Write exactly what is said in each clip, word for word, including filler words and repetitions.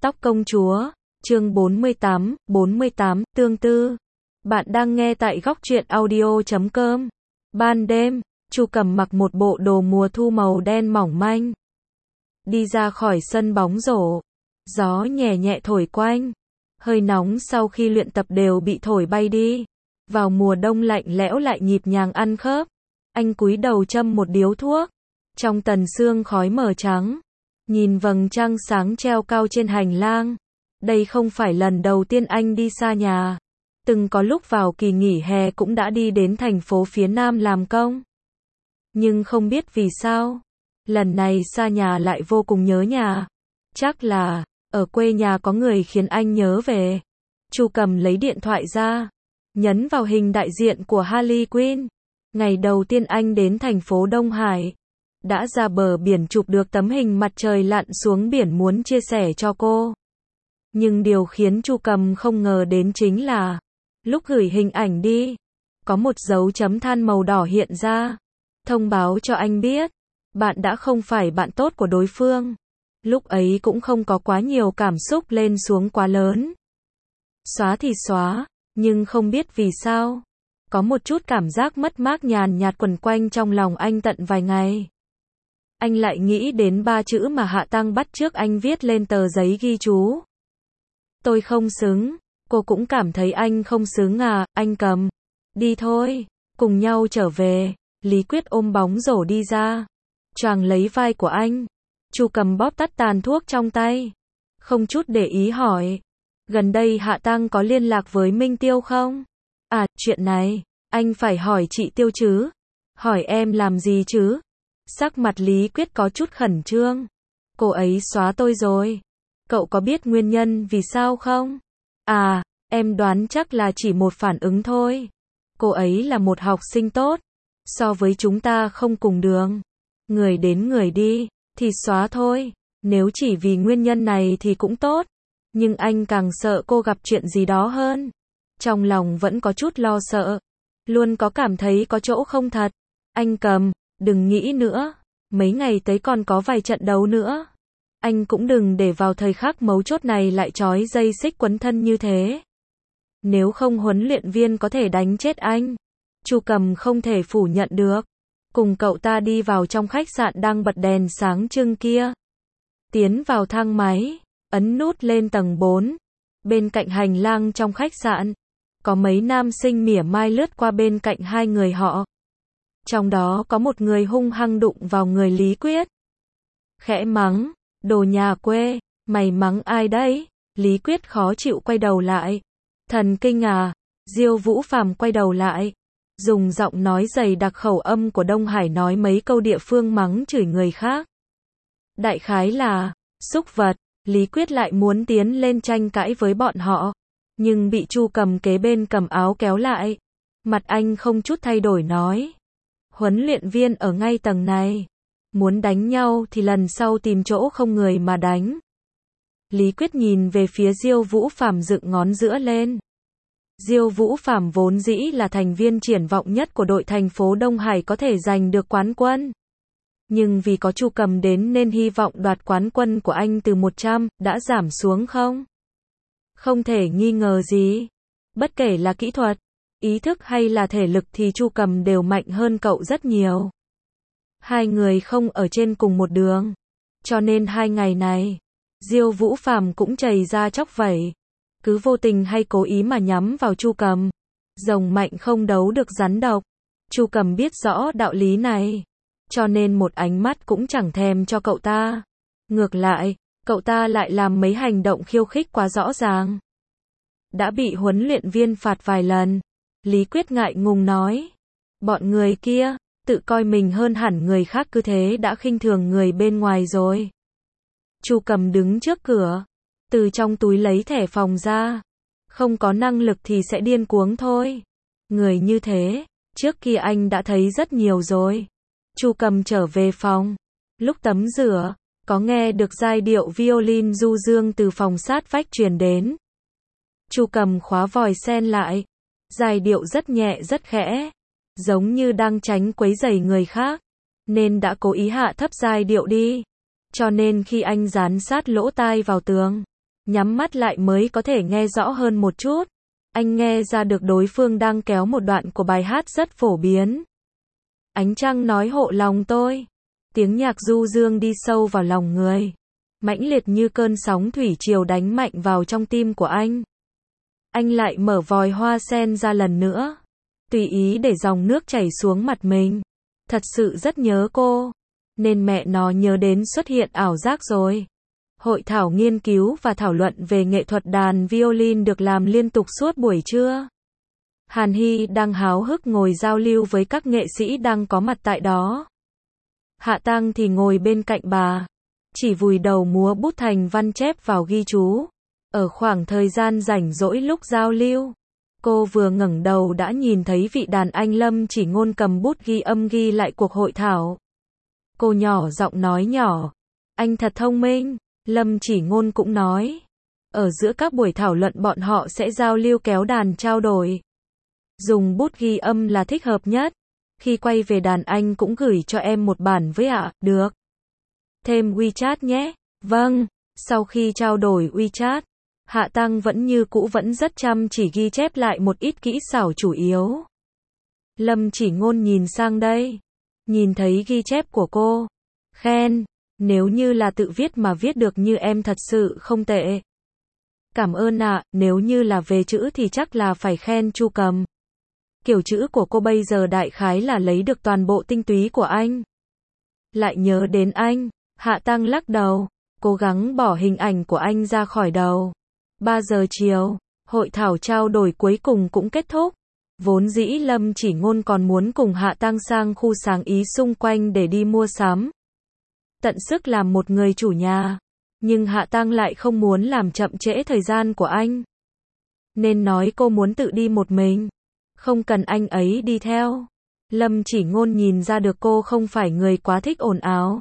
Tóc công chúa, chương bốn mươi tám, bốn mươi tám, tương tư. Bạn đang nghe tại góc truyện audio chấm com. Ban đêm, Chu Cầm mặc một bộ đồ mùa thu màu đen mỏng manh. Đi ra khỏi sân bóng rổ. Gió nhẹ nhẹ thổi quanh. Hơi nóng sau khi luyện tập đều bị thổi bay đi. Vào mùa đông lạnh lẽo lại nhịp nhàng ăn khớp. Anh cúi đầu châm một điếu thuốc. Trong tần sương khói mờ trắng. Nhìn vầng trăng sáng treo cao trên hành lang. Đây không phải lần đầu tiên anh đi xa nhà. Từng có lúc vào kỳ nghỉ hè cũng đã đi đến thành phố phía Nam làm công. Nhưng không biết vì sao, lần này xa nhà lại vô cùng nhớ nhà. Chắc là, ở quê nhà có người khiến anh nhớ về. Chu Cầm lấy điện thoại ra, nhấn vào hình đại diện của Harley Quinn. Ngày đầu tiên anh đến thành phố Đông Hải, đã ra bờ biển chụp được tấm hình mặt trời lặn xuống biển muốn chia sẻ cho cô. Nhưng điều khiến Chu Cầm không ngờ đến chính là, lúc gửi hình ảnh đi, có một dấu chấm than màu đỏ hiện ra, thông báo cho anh biết, bạn đã không phải bạn tốt của đối phương. Lúc ấy cũng không có quá nhiều cảm xúc lên xuống quá lớn. Xóa thì xóa, nhưng không biết vì sao, có một chút cảm giác mất mát nhàn nhạt quẩn quanh trong lòng anh tận vài ngày. Anh lại nghĩ đến ba chữ mà Hạ Tăng bắt chước anh viết lên tờ giấy ghi chú. Tôi không xứng. Cô cũng cảm thấy anh không xứng à, anh Cầm. Đi thôi, cùng nhau trở về. Lý Quyết ôm bóng rổ đi ra, choàng lấy vai của anh. Chu Cầm bóp tắt tàn thuốc trong tay, không chút để ý hỏi. Gần đây Hạ Tăng có liên lạc với Minh Tiêu không? À, chuyện này, anh phải hỏi chị Tiêu chứ. Hỏi em làm gì chứ? Sắc mặt Lý Quyết có chút khẩn trương. Cô ấy xóa tôi rồi. Cậu có biết nguyên nhân vì sao không? À, em đoán chắc là chỉ một phản ứng thôi. Cô ấy là một học sinh tốt. So với chúng ta không cùng đường. Người đến người đi, thì xóa thôi. Nếu chỉ vì nguyên nhân này thì cũng tốt. Nhưng anh càng sợ cô gặp chuyện gì đó hơn. Trong lòng vẫn có chút lo sợ. Luôn có cảm thấy có chỗ không thật. Anh Cầm, đừng nghĩ nữa. Mấy ngày tới còn có vài trận đấu nữa. Anh cũng đừng để vào thời khắc mấu chốt này lại trói dây xích quấn thân như thế. Nếu không huấn luyện viên có thể đánh chết anh. Chu Cầm không thể phủ nhận được. Cùng cậu ta đi vào trong khách sạn đang bật đèn sáng trưng kia. Tiến vào thang máy, ấn nút lên tầng bốn. Bên cạnh hành lang trong khách sạn, có mấy nam sinh mỉa mai lướt qua bên cạnh hai người họ. Trong đó có một người hung hăng đụng vào người Lý Quyết. Khẽ mắng, đồ nhà quê, mày mắng ai đấy? Lý Quyết khó chịu quay đầu lại. Thần kinh à? Diêu Vũ Phàm quay đầu lại, dùng giọng nói dày đặc khẩu âm của Đông Hải nói mấy câu địa phương mắng chửi người khác. Đại khái là, xúc vật. Lý Quyết lại muốn tiến lên tranh cãi với bọn họ, nhưng bị Chu Cầm kế bên cầm áo kéo lại. Mặt anh không chút thay đổi nói. Huấn luyện viên ở ngay tầng này. Muốn đánh nhau thì lần sau tìm chỗ không người mà đánh. Lý Quyết nhìn về phía Diêu Vũ Phàm dựng ngón giữa lên. Diêu Vũ Phàm vốn dĩ là thành viên triển vọng nhất của đội thành phố Đông Hải có thể giành được quán quân. Nhưng vì có Chu Cầm đến nên hy vọng đoạt quán quân của anh từ một trăm đã giảm xuống không? Không thể nghi ngờ gì. Bất kể là kỹ thuật, ý thức hay là thể lực thì Chu Cầm đều mạnh hơn cậu rất nhiều. Hai người không ở trên cùng một đường. Cho nên hai ngày này, Diêu Vũ Phàm cũng chầy ra chóc vẩy. Cứ vô tình hay cố ý mà nhắm vào Chu Cầm. Rồng mạnh không đấu được rắn độc. Chu Cầm biết rõ đạo lý này. Cho nên một ánh mắt cũng chẳng thèm cho cậu ta. Ngược lại, cậu ta lại làm mấy hành động khiêu khích quá rõ ràng. Đã bị huấn luyện viên phạt vài lần. Lý Quyết ngại ngùng nói. Bọn người kia, tự coi mình hơn hẳn người khác cứ thế đã khinh thường người bên ngoài rồi. Chu Cầm đứng trước cửa, từ trong túi lấy thẻ phòng ra. Không có năng lực thì sẽ điên cuống thôi. Người như thế, trước kia anh đã thấy rất nhiều rồi. Chu Cầm trở về phòng. Lúc tắm rửa, có nghe được giai điệu violin du dương từ phòng sát vách truyền đến. Chu Cầm khóa vòi sen lại. Giai điệu rất nhẹ rất khẽ, giống như đang tránh quấy rầy người khác, nên đã cố ý hạ thấp giai điệu đi. Cho nên khi anh dán sát lỗ tai vào tường, nhắm mắt lại mới có thể nghe rõ hơn một chút. Anh nghe ra được đối phương đang kéo một đoạn của bài hát rất phổ biến. Ánh trăng nói hộ lòng tôi. Tiếng nhạc du dương đi sâu vào lòng người. Mãnh liệt như cơn sóng thủy triều đánh mạnh vào trong tim của anh. Anh lại mở vòi hoa sen ra lần nữa. Tùy ý để dòng nước chảy xuống mặt mình. Thật sự rất nhớ cô. Nên mẹ nó nhớ đến xuất hiện ảo giác rồi. Hội thảo nghiên cứu và thảo luận về nghệ thuật đàn violin được làm liên tục suốt buổi trưa. Hàn Hy đang háo hức ngồi giao lưu với các nghệ sĩ đang có mặt tại đó. Hạ Tăng thì ngồi bên cạnh bà, chỉ vùi đầu múa bút thành văn chép vào ghi chú. Ở khoảng thời gian rảnh rỗi lúc giao lưu, cô vừa ngẩng đầu đã nhìn thấy vị đàn anh Lâm Chỉ Ngôn cầm bút ghi âm ghi lại cuộc hội thảo. Cô nhỏ giọng nói nhỏ, anh thật thông minh. Lâm Chỉ Ngôn cũng nói, ở giữa các buổi thảo luận bọn họ sẽ giao lưu kéo đàn trao đổi. Dùng bút ghi âm là thích hợp nhất. Khi quay về đàn anh cũng gửi cho em một bản với ạ, à, được. Thêm WeChat nhé. Vâng, sau khi trao đổi WeChat, Hạ Tăng vẫn như cũ vẫn rất chăm chỉ ghi chép lại một ít kỹ xảo chủ yếu. Lâm Chỉ Ngôn nhìn sang đây, nhìn thấy ghi chép của cô, khen, nếu như là tự viết mà viết được như em thật sự không tệ. Cảm ơn ạ, à, nếu như là về chữ thì chắc là phải khen Chu Cầm. Kiểu chữ của cô bây giờ đại khái là lấy được toàn bộ tinh túy của anh. Lại nhớ đến anh, Hạ Tăng lắc đầu, cố gắng bỏ hình ảnh của anh ra khỏi đầu. ba giờ chiều, hội thảo trao đổi cuối cùng cũng kết thúc. Vốn dĩ Lâm Chỉ Ngôn còn muốn cùng Hạ Tăng sang khu sáng ý xung quanh để đi mua sắm. Tận sức làm một người chủ nhà. Nhưng Hạ Tăng lại không muốn làm chậm trễ thời gian của anh. Nên nói cô muốn tự đi một mình. Không cần anh ấy đi theo. Lâm Chỉ Ngôn nhìn ra được cô không phải người quá thích ồn ào.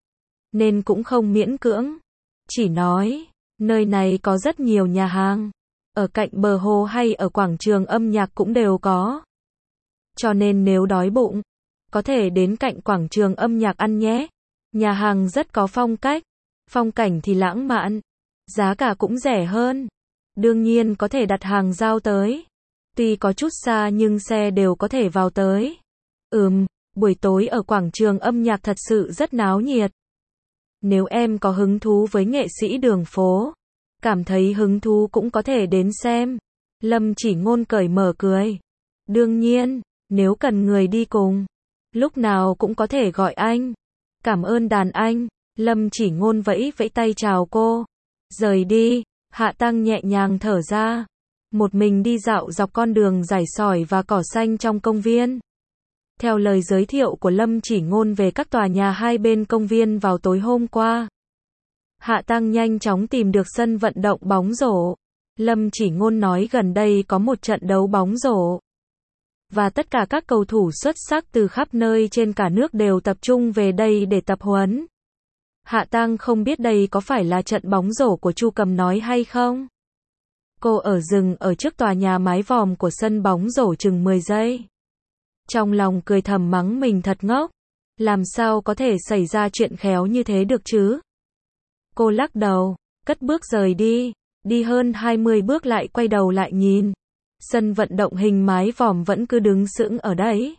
Nên cũng không miễn cưỡng. Chỉ nói, nơi này có rất nhiều nhà hàng. Ở cạnh bờ hồ hay ở quảng trường âm nhạc cũng đều có. Cho nên nếu đói bụng, có thể đến cạnh quảng trường âm nhạc ăn nhé. Nhà hàng rất có phong cách. Phong cảnh thì lãng mạn. Giá cả cũng rẻ hơn. Đương nhiên có thể đặt hàng giao tới. Tuy có chút xa nhưng xe đều có thể vào tới. Ừm, buổi tối ở quảng trường âm nhạc thật sự rất náo nhiệt. Nếu em có hứng thú với nghệ sĩ đường phố, cảm thấy hứng thú cũng có thể đến xem. Lâm Chỉ Ngôn cởi mở cười. Đương nhiên, nếu cần người đi cùng, lúc nào cũng có thể gọi anh. Cảm ơn đàn anh. Lâm Chỉ Ngôn vẫy vẫy tay chào cô. Rời đi, Hạ Tăng nhẹ nhàng thở ra. Một mình đi dạo dọc con đường rải sỏi và cỏ xanh trong công viên. Theo lời giới thiệu của Lâm Chỉ Ngôn về các tòa nhà hai bên công viên vào tối hôm qua, Hạ Tăng nhanh chóng tìm được sân vận động bóng rổ. Lâm Chỉ Ngôn nói gần đây có một trận đấu bóng rổ. Và tất cả các cầu thủ xuất sắc từ khắp nơi trên cả nước đều tập trung về đây để tập huấn. Hạ Tăng không biết đây có phải là trận bóng rổ của Chu Cầm nói hay không. Cô ở dừng ở trước tòa nhà mái vòm của sân bóng rổ chừng mười giây. Trong lòng cười thầm mắng mình thật ngốc. Làm sao có thể xảy ra chuyện khéo như thế được chứ? Cô lắc đầu, cất bước rời đi. Đi hơn hai mươi bước lại quay đầu lại nhìn. Sân vận động hình mái vòm vẫn cứ đứng sững ở đấy.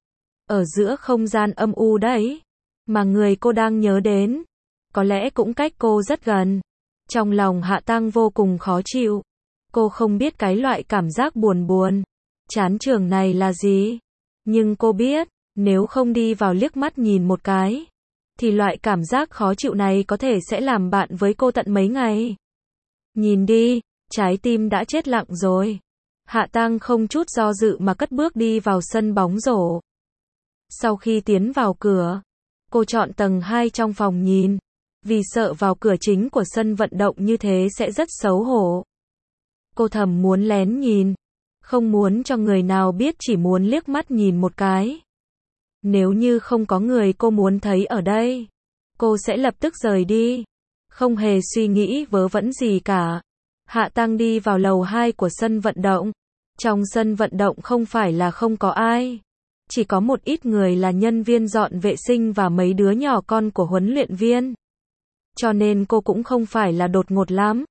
Ở giữa không gian âm u đấy. Mà người cô đang nhớ đến, có lẽ cũng cách cô rất gần. Trong lòng Hạ Tăng vô cùng khó chịu. Cô không biết cái loại cảm giác buồn buồn, chán trường này là gì. Nhưng cô biết, nếu không đi vào liếc mắt nhìn một cái, thì loại cảm giác khó chịu này có thể sẽ làm bạn với cô tận mấy ngày. Nhìn đi, trái tim đã chết lặng rồi. Hạ Tăng không chút do dự mà cất bước đi vào sân bóng rổ. Sau khi tiến vào cửa, cô chọn tầng hai trong phòng nhìn, vì sợ vào cửa chính của sân vận động như thế sẽ rất xấu hổ. Cô thầm muốn lén nhìn, không muốn cho người nào biết, chỉ muốn liếc mắt nhìn một cái. Nếu như không có người cô muốn thấy ở đây, cô sẽ lập tức rời đi, không hề suy nghĩ vớ vẩn gì cả. Hạ Tăng đi vào lầu hai của sân vận động. Trong sân vận động không phải là không có ai, chỉ có một ít người là nhân viên dọn vệ sinh và mấy đứa nhỏ con của huấn luyện viên. Cho nên cô cũng không phải là đột ngột lắm.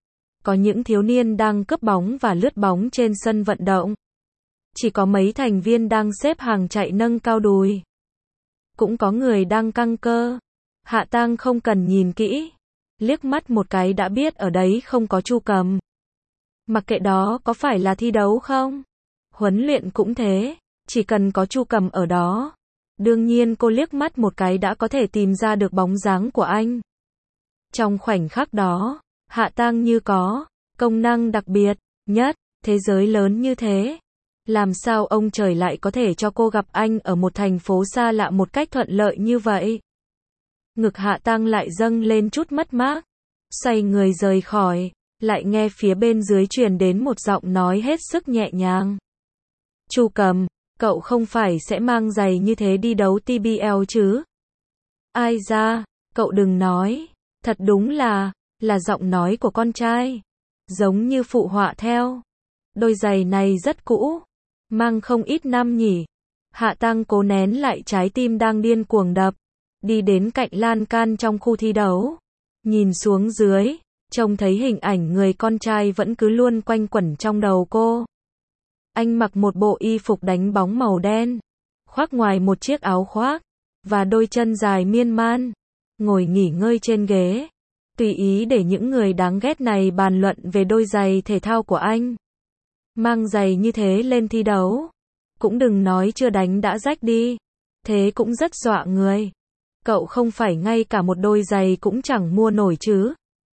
có những thiếu niên đang cướp bóng và lướt bóng trên sân vận động. Chỉ có mấy thành viên đang xếp hàng chạy nâng cao đùi. Cũng có người đang căng cơ. Hạ Tang không cần nhìn kỹ, liếc mắt một cái đã biết ở đấy không có Chu Cầm. Mặc kệ đó có phải là thi đấu không, huấn luyện cũng thế, chỉ cần có Chu Cầm ở đó, đương nhiên cô liếc mắt một cái đã có thể tìm ra được bóng dáng của anh. Trong khoảnh khắc đó, Hạ Tang như có công năng đặc biệt nhất, thế giới lớn như thế, làm sao ông trời lại có thể cho cô gặp anh ở một thành phố xa lạ một cách thuận lợi như vậy? Ngực Hạ Tang lại dâng lên chút mất mát, xoay người rời khỏi, lại nghe phía bên dưới truyền đến một giọng nói hết sức nhẹ nhàng. Chu Cầm, cậu không phải sẽ mang giày như thế đi đấu tê bê lờ chứ? Ai da, cậu đừng nói, thật đúng là, là giọng nói của con trai, giống như phụ họa theo. Đôi giày này rất cũ, mang không ít năm nhỉ. Hạ Tang cố nén lại trái tim đang điên cuồng đập, đi đến cạnh lan can trong khu thi đấu, nhìn xuống dưới, trông thấy hình ảnh người con trai vẫn cứ luôn quanh quẩn trong đầu cô. Anh mặc một bộ y phục đánh bóng màu đen, khoác ngoài một chiếc áo khoác, và đôi chân dài miên man, ngồi nghỉ ngơi trên ghế, tùy ý để những người đáng ghét này bàn luận về đôi giày thể thao của anh. Mang giày như thế lên thi đấu, cũng đừng nói chưa đánh đã rách đi, thế cũng rất dọa người. Cậu không phải ngay cả một đôi giày cũng chẳng mua nổi chứ?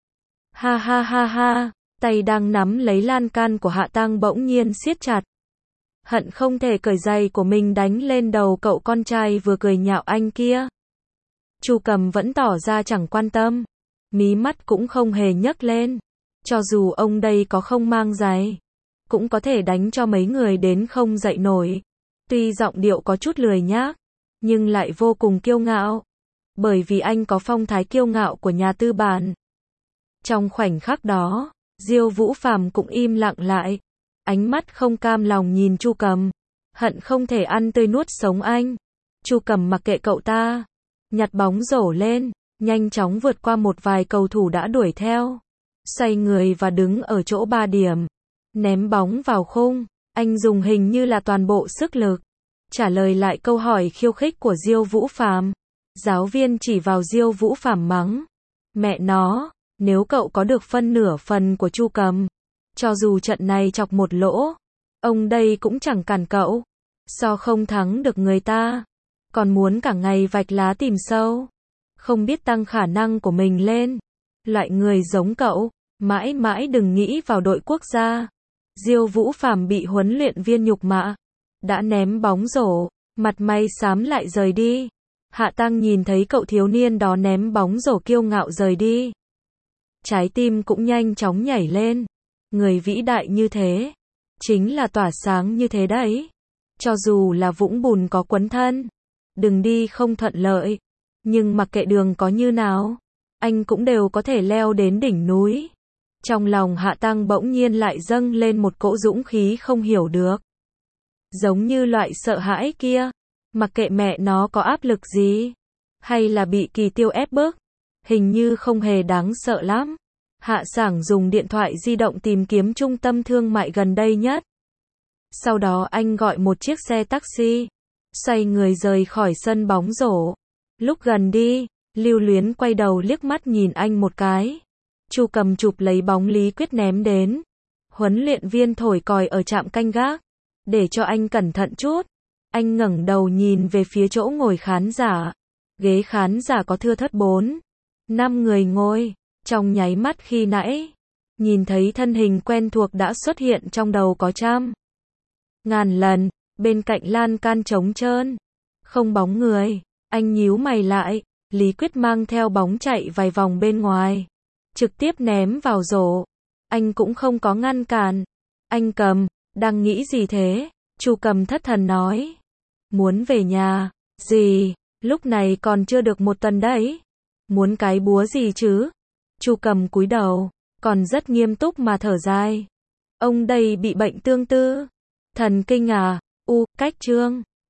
Ha ha ha ha, tay đang nắm lấy lan can của Hạ Tang bỗng nhiên siết chặt. Hận không thể cởi giày của mình đánh lên đầu cậu con trai vừa cười nhạo anh kia. Chu Cầm vẫn tỏ ra chẳng quan tâm, mí mắt cũng không hề nhấc lên. Cho dù ông đây có không mang giày, cũng có thể đánh cho mấy người đến không dậy nổi. Tuy giọng điệu có chút lười nhác, nhưng lại vô cùng kiêu ngạo. Bởi vì anh có phong thái kiêu ngạo của nhà tư bản. Trong khoảnh khắc đó, Diêu Vũ Phàm cũng im lặng lại, ánh mắt không cam lòng nhìn Chu Cầm, hận không thể ăn tươi nuốt sống anh. Chu Cầm mặc kệ cậu ta, nhặt bóng rổ lên, nhanh chóng vượt qua một vài cầu thủ đã đuổi theo, xoay người và đứng ở chỗ ba điểm, ném bóng vào khung. Anh dùng hình như là toàn bộ sức lực trả lời lại câu hỏi khiêu khích của Diêu Vũ Phàm. Giáo viên chỉ vào Diêu Vũ Phàm mắng, mẹ nó, nếu cậu có được phân nửa phần của Chu Cầm, cho dù trận này chọc một lỗ, ông đây cũng chẳng cản cậu. So không thắng được người ta, còn muốn cả ngày vạch lá tìm sâu, không biết tăng khả năng của mình lên. Loại người giống cậu, mãi mãi đừng nghĩ vào đội quốc gia. Diêu Vũ Phàm bị huấn luyện viên nhục mạ, đã ném bóng rổ, mặt mày xám lại rời đi. Hạ Tang nhìn thấy cậu thiếu niên đó ném bóng rổ kiêu ngạo rời đi, trái tim cũng nhanh chóng nhảy lên. Người vĩ đại như thế, chính là tỏa sáng như thế đấy. Cho dù là vũng bùn có quấn thân, đừng đi không thuận lợi, nhưng mặc kệ đường có như nào, anh cũng đều có thể leo đến đỉnh núi. Trong lòng Hạ Tang bỗng nhiên lại dâng lên một cỗ dũng khí không hiểu được. Giống như loại sợ hãi kia, mặc kệ mẹ nó có áp lực gì, hay là bị Kỳ Tiêu ép bức, hình như không hề đáng sợ lắm. Hạ Sảng dùng điện thoại di động tìm kiếm trung tâm thương mại gần đây nhất. Sau đó anh gọi một chiếc xe taxi, xoay người rời khỏi sân bóng rổ. Lúc gần đi, Lưu Luyến quay đầu liếc mắt nhìn anh một cái. Chu Cầm chụp lấy bóng Lý Quyết ném đến. Huấn luyện viên thổi còi ở trạm canh gác, để cho anh cẩn thận chút. Anh ngẩng đầu nhìn về phía chỗ ngồi khán giả. Ghế khán giả có thưa thớt bốn, năm người ngồi. Trong nháy mắt khi nãy, nhìn thấy thân hình quen thuộc đã xuất hiện trong đầu có trăm ngàn lần, bên cạnh lan can trống trơn, không bóng người. Anh nhíu mày lại, Lý Quyết mang theo bóng chạy vài vòng bên ngoài, trực tiếp ném vào rổ. Anh cũng không có ngăn cản. Anh Cầm, đang nghĩ gì thế? Chu Cầm thất thần nói. Muốn về nhà. Gì? Lúc này còn chưa được một tuần đấy. Muốn cái búa gì chứ? Chu Cầm cúi đầu, còn rất nghiêm túc mà thở dài. Ông đây bị bệnh tương tư. Thần kinh à? U, cách chương.